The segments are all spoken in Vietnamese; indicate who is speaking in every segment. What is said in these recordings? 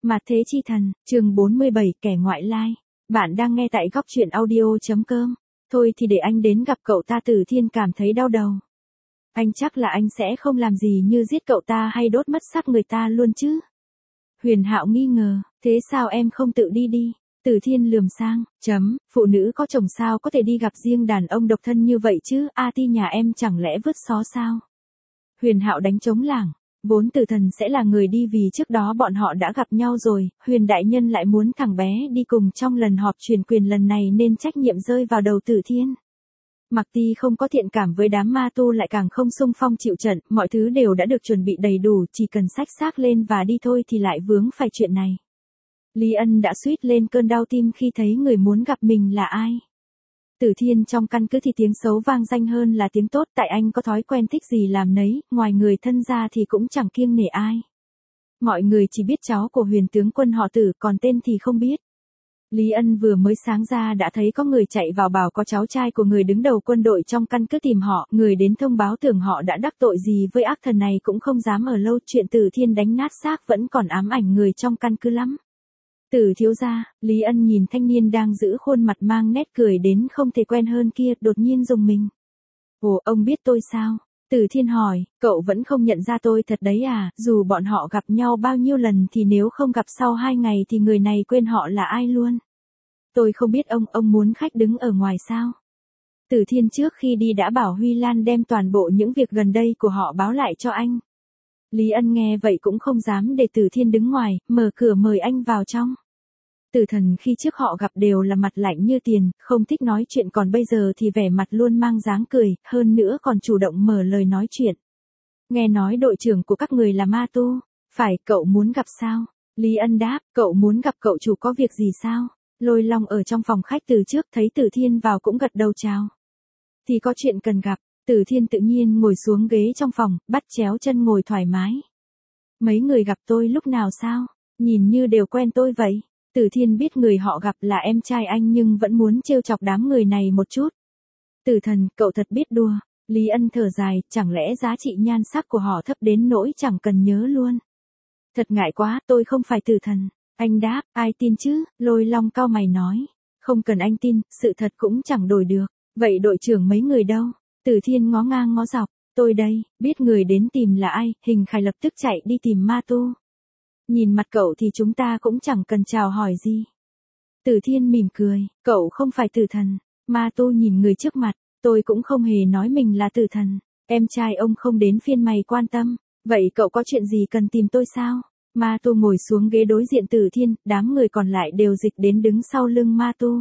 Speaker 1: Mà thế chi thần, chương 47, kẻ ngoại lai. Bạn đang nghe tại góc truyện audio.com. Thôi thì để anh đến gặp cậu ta. Tử Thiên cảm thấy đau đầu. Anh chắc là anh sẽ không làm gì như giết cậu ta hay đốt mất xác người ta luôn chứ. Huyền Hạo nghi ngờ, thế sao em không tự đi đi? Tử Thiên lườm sang, phụ nữ có chồng sao có thể đi gặp riêng đàn ông độc thân như vậy chứ, ti nhà em chẳng lẽ vứt xó sao? Huyền Hạo đánh trống lảng. Vốn Tử Thần sẽ là người đi vì trước đó bọn họ đã gặp nhau rồi, Huyền đại nhân lại muốn thằng bé đi cùng trong lần họp truyền quyền lần này nên trách nhiệm rơi vào đầu Tử Thiên. Mạc Ti không có thiện cảm với đám ma tu lại càng không xung phong chịu trận, mọi thứ đều đã được chuẩn bị đầy đủ, chỉ cần xách xác lên và đi thôi thì lại vướng phải chuyện này. Lý Ân đã suýt lên cơn đau tim khi thấy người muốn gặp mình là ai. Tử Thiên trong căn cứ thì tiếng xấu vang danh hơn là tiếng tốt, tại anh có thói quen thích gì làm nấy, ngoài người thân ra thì cũng chẳng kiêng nể ai. Mọi người chỉ biết cháu của Huyền tướng quân họ Tử, còn tên thì không biết. Lý Ân vừa mới sáng ra đã thấy có người chạy vào bảo có cháu trai của người đứng đầu quân đội trong căn cứ tìm họ, người đến thông báo tưởng họ đã đắc tội gì với ác thần này cũng không dám ở lâu, chuyện Tử Thiên đánh nát xác vẫn còn ám ảnh người trong căn cứ lắm. Tử thiếu gia, Lý Ân nhìn thanh niên đang giữ khuôn mặt mang nét cười đến không thể quen hơn kia, đột nhiên rùng mình. Ồ, ông biết tôi sao? Tử Thiên hỏi, cậu vẫn không nhận ra tôi thật đấy à, dù bọn họ gặp nhau bao nhiêu lần thì nếu không gặp sau 2 ngày thì người này quên họ là ai luôn. Tôi không biết ông muốn khách đứng ở ngoài sao? Tử Thiên trước khi đi đã bảo Huy Lan đem toàn bộ những việc gần đây của họ báo lại cho anh. Lý Ân nghe vậy cũng không dám để Tử Thiên đứng ngoài, mở cửa mời anh vào trong. Tử Thần khi trước họ gặp đều là mặt lạnh như tiền, không thích nói chuyện, còn bây giờ thì vẻ mặt luôn mang dáng cười, hơn nữa còn chủ động mở lời nói chuyện. Nghe nói đội trưởng của các người là ma tu, phải, cậu muốn gặp sao? Lý Ân đáp, cậu muốn gặp cậu chủ có việc gì sao? Lôi Long ở trong phòng khách từ trước thấy Tử Thiên vào cũng gật đầu chào. Thì có chuyện cần gặp. Tử Thiên tự nhiên ngồi xuống ghế trong phòng, bắt chéo chân ngồi thoải mái. Mấy người gặp tôi lúc nào sao? Nhìn như đều quen tôi vậy. Tử Thiên biết người họ gặp là em trai anh nhưng vẫn muốn trêu chọc đám người này một chút. Tử Thần, cậu thật biết đùa. Lý Ân thở dài, chẳng lẽ giá trị nhan sắc của họ thấp đến nỗi chẳng cần nhớ luôn. Thật ngại quá, tôi không phải Tử Thần. Anh đáp, ai tin chứ? Lôi Long cau mày nói. Không cần anh tin, sự thật cũng chẳng đổi được. Vậy đội trưởng mấy người đâu? Tử Thiên ngó ngang ngó dọc. Tôi đây, biết người đến tìm là ai, Hình Khải lập tức chạy đi tìm ma tu. Nhìn mặt cậu thì chúng ta cũng chẳng cần chào hỏi gì. Tử Thiên mỉm cười, cậu không phải Tử Thần. Ma tu nhìn người trước mặt, tôi cũng không hề nói mình là Tử Thần. Em trai ông không đến phiên mày quan tâm. Vậy cậu có chuyện gì cần tìm tôi sao? Ma tu ngồi xuống ghế đối diện Tử Thiên, đám người còn lại đều dịch đến đứng sau lưng ma tu.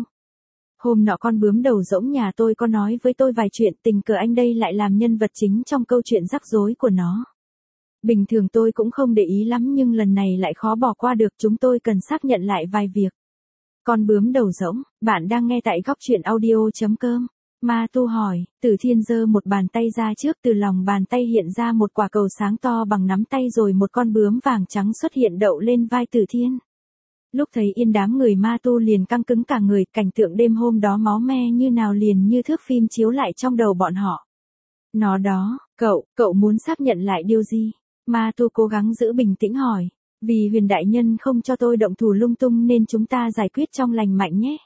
Speaker 1: Hôm nọ con bướm đầu rỗng nhà tôi có nói với tôi vài chuyện, tình cờ anh đây lại làm nhân vật chính trong câu chuyện rắc rối của nó. Bình thường tôi cũng không để ý lắm nhưng lần này lại khó bỏ qua được, chúng tôi cần xác nhận lại vài việc. Con bướm đầu rỗng, bạn đang nghe tại góc truyện audio.com. Ma tu hỏi, Tử Thiên giơ một bàn tay ra trước, từ lòng bàn tay hiện ra một quả cầu sáng to bằng nắm tay rồi một con bướm vàng trắng xuất hiện đậu lên vai Tử Thiên. Lúc thấy yên đám người ma tu liền căng cứng cả người, cảnh tượng đêm hôm đó máu me như nào liền như thước phim chiếu lại trong đầu bọn họ. Nó đó, cậu muốn xác nhận lại điều gì? Ma tu cố gắng giữ bình tĩnh hỏi. Vì Huyền đại nhân không cho tôi động thủ lung tung nên chúng ta giải quyết trong lành mạnh nhé.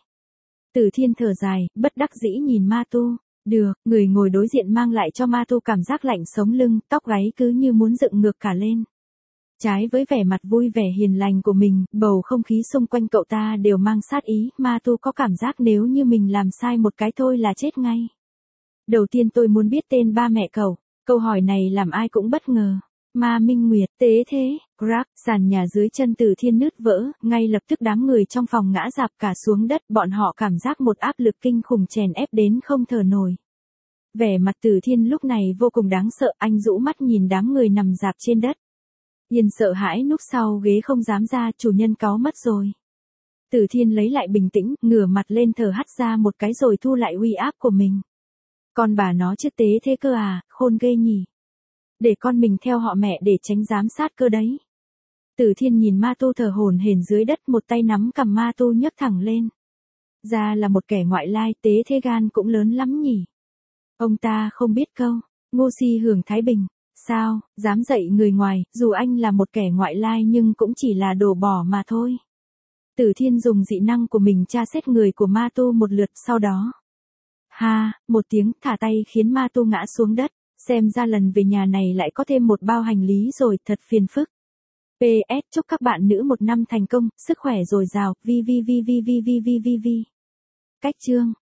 Speaker 1: Tử Thiên thở dài, bất đắc dĩ nhìn ma tu. Được, người ngồi đối diện mang lại cho ma tu cảm giác lạnh sống lưng, tóc gáy cứ như muốn dựng ngược cả lên. Trái với vẻ mặt vui vẻ hiền lành của mình, bầu không khí xung quanh cậu ta đều mang sát ý, ma tu có cảm giác nếu như mình làm sai một cái thôi là chết ngay. Đầu tiên tôi muốn biết tên ba mẹ cậu. Câu hỏi này làm ai cũng bất ngờ. Ma Minh Nguyệt, tế thế, crack, sàn nhà dưới chân Tử Thiên nứt vỡ, ngay lập tức đám người trong phòng ngã rạp cả xuống đất, bọn họ cảm giác một áp lực kinh khủng chèn ép đến không thở nổi. Vẻ mặt Tử Thiên lúc này vô cùng đáng sợ, anh rũ mắt nhìn đám người nằm rạp trên đất. Yên sợ hãi núp sau ghế không dám ra, chủ nhân cáu mất rồi. Tử Thiên lấy lại bình tĩnh, ngửa mặt lên thở hắt ra một cái rồi thu lại uy áp của mình. Con bà nó chứ tế thế cơ à, khôn ghê nhỉ. Để con mình theo họ mẹ để tránh giám sát cơ đấy. Tử Thiên nhìn ma tu thở hổn hển dưới đất, một tay nắm cầm ma tu nhấc thẳng lên. Ra là một kẻ ngoại lai, tế thế gan cũng lớn lắm nhỉ. Ông ta không biết câu, Ngô Si hưởng Thái Bình. Sao, dám dạy người ngoài, dù anh là một kẻ ngoại lai nhưng cũng chỉ là đồ bỏ mà thôi. Tử Thiên dùng dị năng của mình tra xét người của Ma Tu một lượt sau đó. Ha, một tiếng thả tay khiến Ma Tu ngã xuống đất, xem ra lần về nhà này lại có thêm một bao hành lý rồi, thật phiền phức. PS chúc các bạn nữ một năm thành công, sức khỏe dồi dào, vi. Cách chương